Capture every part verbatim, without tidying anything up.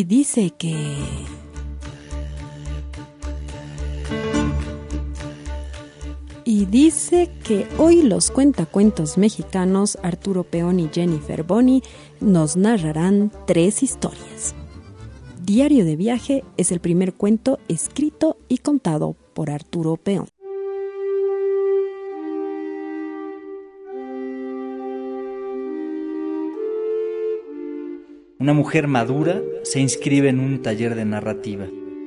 Y dice que... Y dice que hoy los cuentacuentos mexicanos Arturo Peón y Jennifer Boni nos narrarán tres historias. Diario de viaje es el primer cuento escrito y contado por Arturo Peón. Una mujer madura se inscribe en un taller de narrativa.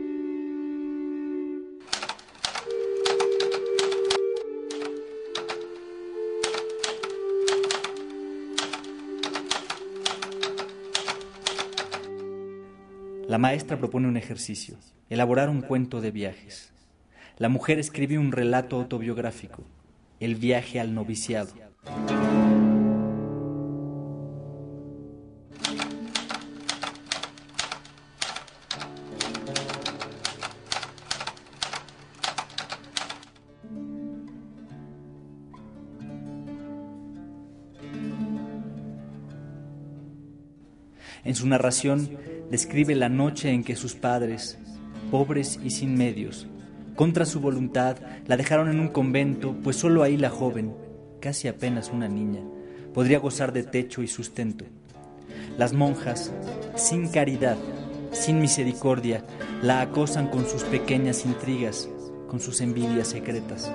La maestra propone un ejercicio, elaborar un cuento de viajes. La mujer escribe un relato autobiográfico, el viaje al noviciado. En su narración describe la noche en que sus padres, pobres y sin medios, contra su voluntad, la dejaron en un convento, pues solo ahí la joven, casi apenas una niña, podría gozar de techo y sustento. Las monjas, sin caridad, sin misericordia, la acosan con sus pequeñas intrigas, con sus envidias secretas.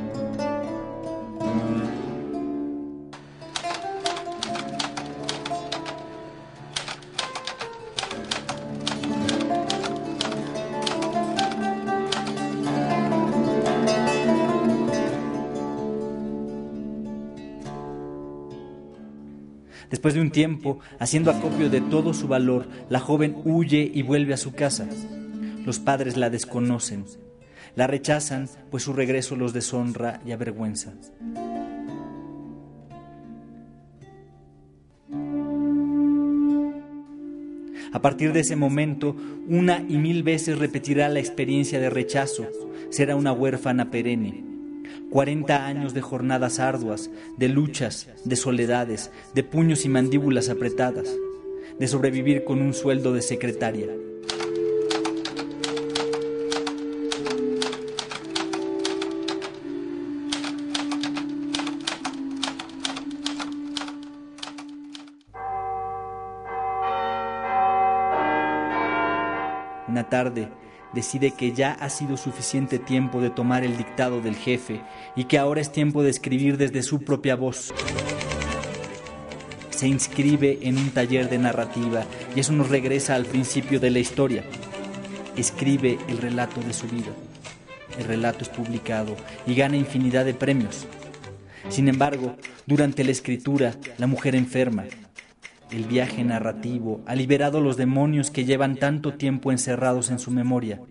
Después de un tiempo, haciendo acopio de todo su valor, la joven huye y vuelve a su casa. Los padres la desconocen, la rechazan, pues su regreso los deshonra y avergüenza. A partir de ese momento, una y mil veces repetirá la experiencia de rechazo. Será una huérfana perenne. Cuarenta años de jornadas arduas, de luchas, de soledades, de puños y mandíbulas apretadas, de sobrevivir con un sueldo de secretaria. Una tarde decide que ya ha sido suficiente tiempo de tomar el dictado del jefe y que ahora es tiempo de escribir desde su propia voz. Se inscribe en un taller de narrativa y eso nos regresa al principio de la historia. Escribe el relato de su vida. El relato es publicado y gana infinidad de premios. Sin embargo, durante la escritura, la mujer enferma. El viaje narrativo ha liberado los demonios que llevan tanto tiempo encerrados en su memoria.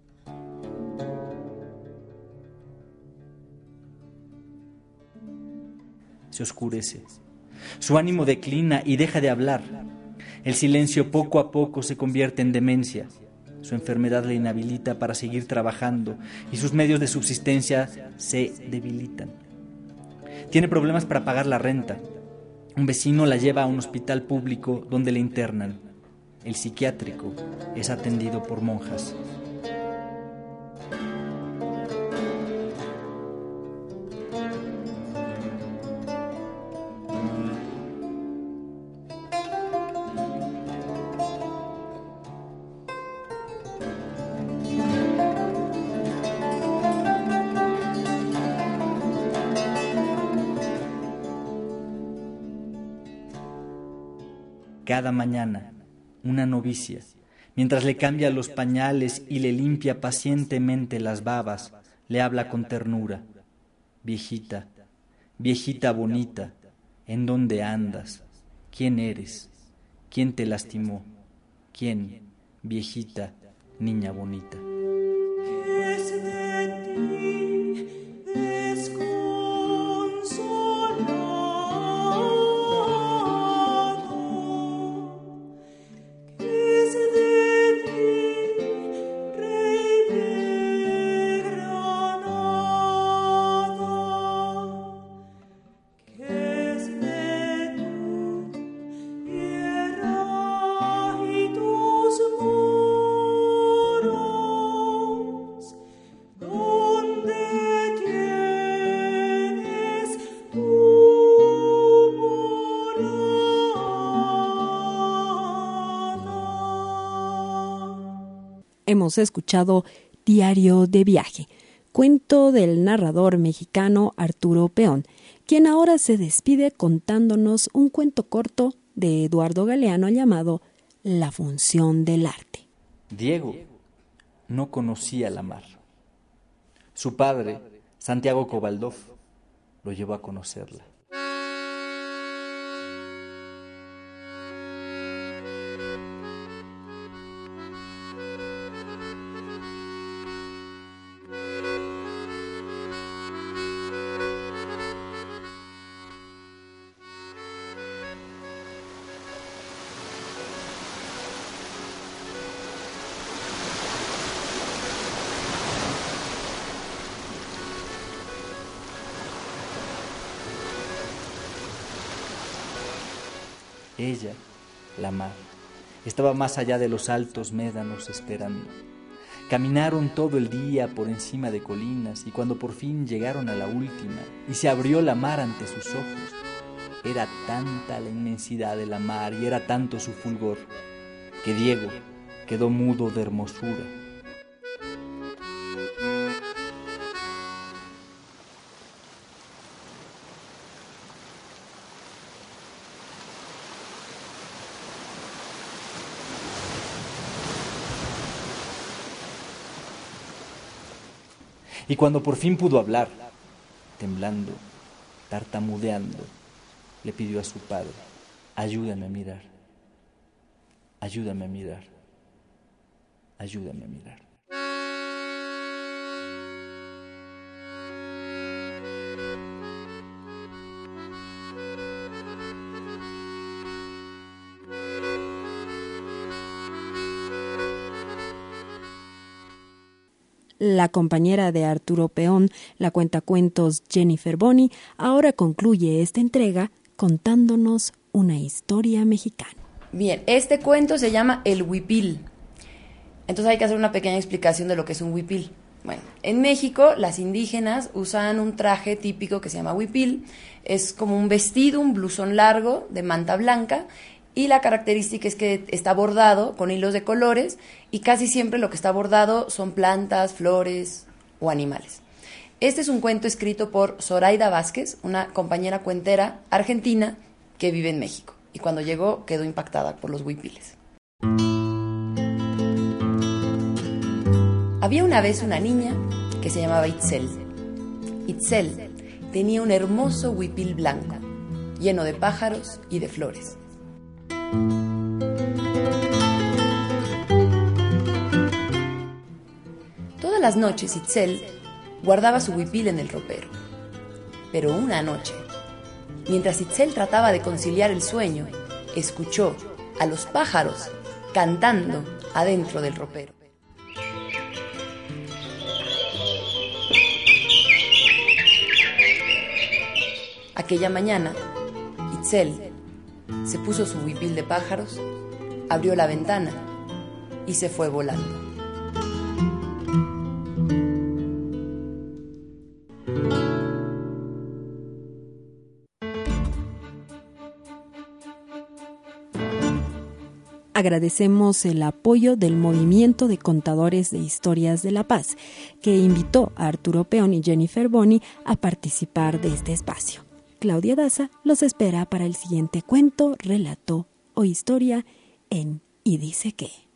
Se oscurece. Su ánimo declina y deja de hablar. El silencio poco a poco se convierte en demencia. Su enfermedad le inhabilita para seguir trabajando y sus medios de subsistencia se debilitan. Tiene problemas para pagar la renta. Un vecino la lleva a un hospital público donde le internan. El psiquiátrico es atendido por monjas. Cada mañana, una novicia, mientras le cambia los pañales y le limpia pacientemente las babas, le habla con ternura. Viejita, viejita bonita, ¿en dónde andas? ¿Quién eres? ¿Quién te lastimó? ¿Quién, viejita, niña bonita? ¿Qué es de ti, desconsolado? ¿Qué es de ti, rey de Granada? ¿Qué es de tu tierra y tus hemos escuchado Diario de viaje, cuento del narrador mexicano Arturo Peón, quien ahora se despide contándonos un cuento corto de Eduardo Galeano llamado La función del arte. Diego no conocía la mar. Su padre, Santiago Cobaldov, lo llevó a conocerla. Ella, la mar, estaba más allá de los altos médanos esperando. Caminaron todo el día por encima de colinas y cuando por fin llegaron a la última y se abrió la mar ante sus ojos, era tanta la inmensidad de la mar y era tanto su fulgor que Diego quedó mudo de hermosura. Y cuando por fin pudo hablar, temblando, tartamudeando, le pidió a su padre: ayúdame a mirar, ayúdame a mirar, ayúdame a mirar. La compañera de Arturo Peón, la cuentacuentos Jennifer Boni, ahora concluye esta entrega contándonos una historia mexicana. Bien, este cuento se llama El Huipil. Entonces hay que hacer una pequeña explicación de lo que es un huipil. Bueno, en México las indígenas usan un traje típico que se llama huipil. Es como un vestido, un blusón largo de manta blanca, y la característica es que está bordado con hilos de colores y casi siempre lo que está bordado son plantas, flores o animales. Este es un cuento escrito por Zoraida Vázquez, una compañera cuentera argentina que vive en México, y cuando llegó quedó impactada por los huipiles. Había una vez una niña que se llamaba Itzel. Itzel tenía un hermoso huipil blanco, lleno de pájaros y de flores. Todas las noches Itzel guardaba su huipil en el ropero. Pero una noche, mientras Itzel trataba de conciliar el sueño, escuchó a los pájaros cantando adentro del ropero. Aquella mañana, Itzel se puso su huipil de pájaros, abrió la ventana y se fue volando. Agradecemos el apoyo del Movimiento de Contadores de Historias de La Paz, que invitó a Arturo Peón y Jennifer Boni a participar de este espacio. Claudia Daza los espera para el siguiente cuento, relato o historia en Y dice que.